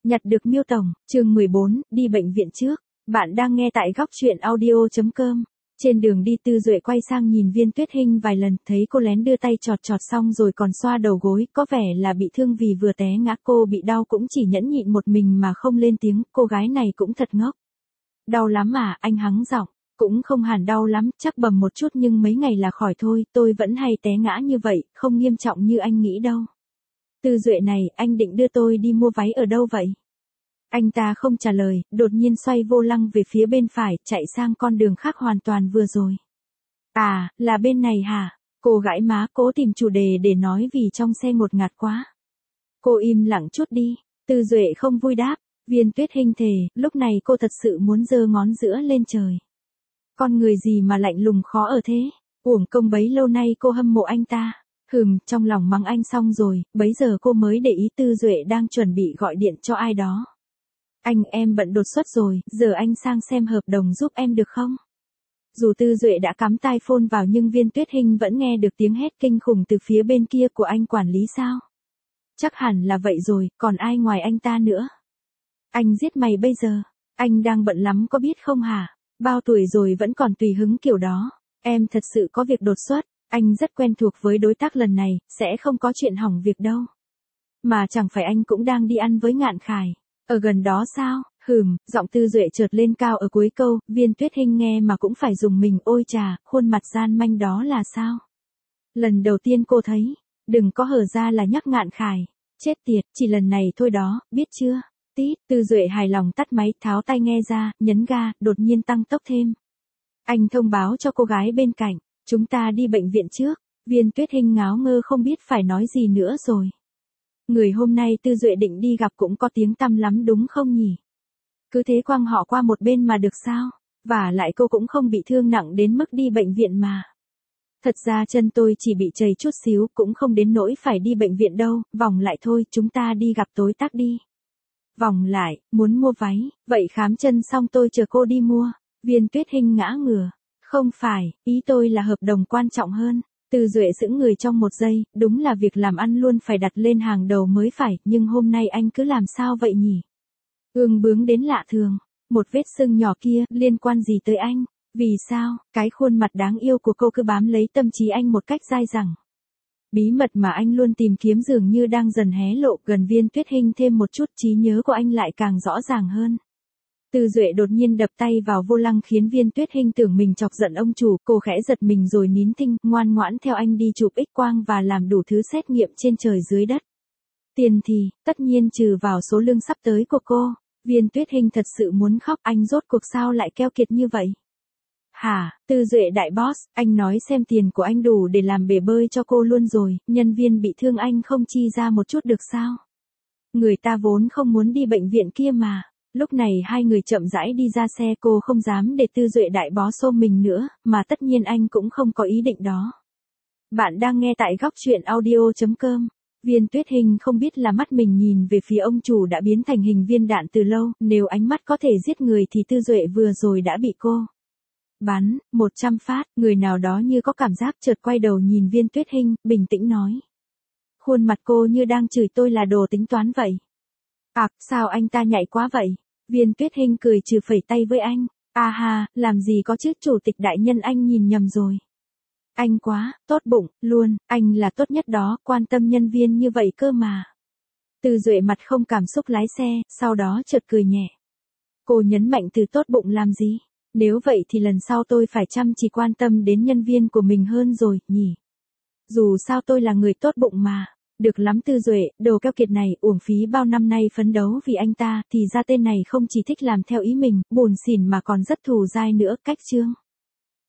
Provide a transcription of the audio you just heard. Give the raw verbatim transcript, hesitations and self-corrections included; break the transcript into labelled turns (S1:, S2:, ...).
S1: Nhặt được Miêu Tổng, chương mười bốn, đi bệnh viện trước. Bạn đang nghe tại góc truyện audio chấm com. Trên đường đi Tư Duệ quay sang nhìn Viên Tuyết Hinh vài lần, thấy cô lén đưa tay chọt chọt xong rồi còn xoa đầu gối, có vẻ là bị thương vì vừa té ngã. Cô bị đau cũng chỉ nhẫn nhịn một mình mà không lên tiếng, cô gái này cũng thật ngốc. Đau lắm à, anh hắng giọng. Cũng không hẳn đau lắm, chắc bầm một chút nhưng mấy ngày là khỏi thôi, tôi vẫn hay té ngã như vậy, không nghiêm trọng như anh nghĩ đâu. Tư Duệ này, anh định đưa tôi đi mua váy ở đâu vậy? Anh ta không trả lời, đột nhiên xoay vô lăng về phía bên phải, chạy sang con đường khác hoàn toàn vừa rồi. À, là bên này hả? Cô gãi má cố tìm chủ đề để nói vì trong xe ngột ngạt quá. Cô im lặng chút đi, Tư Duệ không vui đáp. Viên Tuyết Hinh thề, lúc này cô thật sự muốn giơ ngón giữa lên trời. Con người gì mà lạnh lùng khó ở thế, uổng công bấy lâu nay cô hâm mộ anh ta. Hừm, trong lòng mắng anh xong rồi, bấy giờ cô mới để ý Tư Duệ đang chuẩn bị gọi điện cho ai đó. Anh, em bận đột xuất rồi, giờ anh sang xem hợp đồng giúp em được không? Dù Tư Duệ đã cắm tai phone vào nhưng Viên Tuyết Hinh vẫn nghe được tiếng hét kinh khủng từ phía bên kia của anh quản lý sao? Chắc hẳn là vậy rồi, còn ai ngoài anh ta nữa? Anh giết mày bây giờ, anh đang bận lắm có biết không hả? Bao tuổi rồi vẫn còn tùy hứng kiểu đó, em thật sự có việc đột xuất. Anh rất quen thuộc với đối tác lần này, sẽ không có chuyện hỏng việc đâu. Mà chẳng phải anh cũng đang đi ăn với Ngạn Khải, ở gần đó sao? Hừm, giọng Tư Duệ chợt lên cao ở cuối câu, Viên Tuyết Hinh nghe mà cũng phải dùng mình, ôi chà, khuôn mặt gian manh đó là sao? Lần đầu tiên cô thấy, đừng có hở ra là nhắc Ngạn Khải, chết tiệt, chỉ lần này thôi đó, biết chưa? Tít, Tư Duệ hài lòng tắt máy, tháo tai nghe ra, nhấn ga, đột nhiên tăng tốc thêm. Anh thông báo cho cô gái bên cạnh. Chúng ta đi bệnh viện trước. Viên Tuyết Hinh ngáo ngơ không biết phải nói gì nữa rồi. Người hôm nay Tư Duệ định đi gặp cũng có tiếng tăm lắm đúng không nhỉ? Cứ thế quăng họ qua một bên mà được sao? Và lại cô cũng không bị thương nặng đến mức đi bệnh viện mà. Thật ra chân tôi chỉ bị trầy chút xíu, cũng không đến nỗi phải đi bệnh viện đâu, vòng lại thôi, chúng ta đi gặp đối tác đi. Vòng lại, muốn mua váy, vậy khám chân xong tôi chờ cô đi mua. Viên Tuyết Hinh ngã ngửa. Không phải, ý tôi là hợp đồng quan trọng hơn. Tư Duệ sững người trong một giây, đúng là việc làm ăn luôn phải đặt lên hàng đầu mới phải, nhưng hôm nay anh cứ làm sao vậy nhỉ? Ương bướng đến lạ thường, một vết sưng nhỏ kia, liên quan gì tới anh? Vì sao, cái khuôn mặt đáng yêu của cô cứ bám lấy tâm trí anh một cách dai dẳng. Bí mật mà anh luôn tìm kiếm dường như đang dần hé lộ, gần Viên Tuyết Hinh thêm một chút, trí nhớ của anh lại càng rõ ràng hơn. Tư Duệ đột nhiên đập tay vào vô lăng khiến Viên Tuyết Hinh tưởng mình chọc giận ông chủ, cô khẽ giật mình rồi nín thinh, ngoan ngoãn theo anh đi chụp X-quang và làm đủ thứ xét nghiệm trên trời dưới đất. Tiền thì, tất nhiên trừ vào số lương sắp tới của cô. Viên Tuyết Hinh thật sự muốn khóc, anh rốt cuộc sao lại keo kiệt như vậy? Hả, Tư Duệ đại boss, anh nói xem tiền của anh đủ để làm bể bơi cho cô luôn rồi, nhân viên bị thương anh không chi ra một chút được sao? Người ta vốn không muốn đi bệnh viện kia mà. Lúc này hai người chậm rãi đi ra xe, cô không dám để Tư Duệ đại bó xô mình nữa, mà tất nhiên anh cũng không có ý định đó. Bạn đang nghe tại góc truyện audio chấm com. Viên Tuyết Hinh không biết là mắt mình nhìn về phía ông chủ đã biến thành hình viên đạn từ lâu, nếu ánh mắt có thể giết người thì Tư Duệ vừa rồi đã bị cô bắn một trăm phát, người nào đó như có cảm giác chợt quay đầu nhìn Viên Tuyết Hinh, bình tĩnh nói. Khuôn mặt cô như đang chửi tôi là đồ tính toán vậy. À, sao anh ta nhạy quá vậy? Viên Tuyết Hinh cười trừ phẩy tay với anh. À ha, làm gì có chứ, chủ tịch đại nhân, anh nhìn nhầm rồi. Anh quá, tốt bụng, luôn, anh là tốt nhất đó, quan tâm nhân viên như vậy cơ mà. Tư Duệ mặt không cảm xúc lái xe, sau đó chợt cười nhẹ. Cô nhấn mạnh từ tốt bụng làm gì? Nếu vậy thì lần sau tôi phải chăm chỉ quan tâm đến nhân viên của mình hơn rồi, nhỉ? Dù sao tôi là người tốt bụng mà. Được lắm Tư Duệ, đồ keo kiệt này, uổng phí bao năm nay phấn đấu vì anh ta, thì ra tên này không chỉ thích làm theo ý mình, buồn xỉn mà còn rất thù dai nữa, cách chương.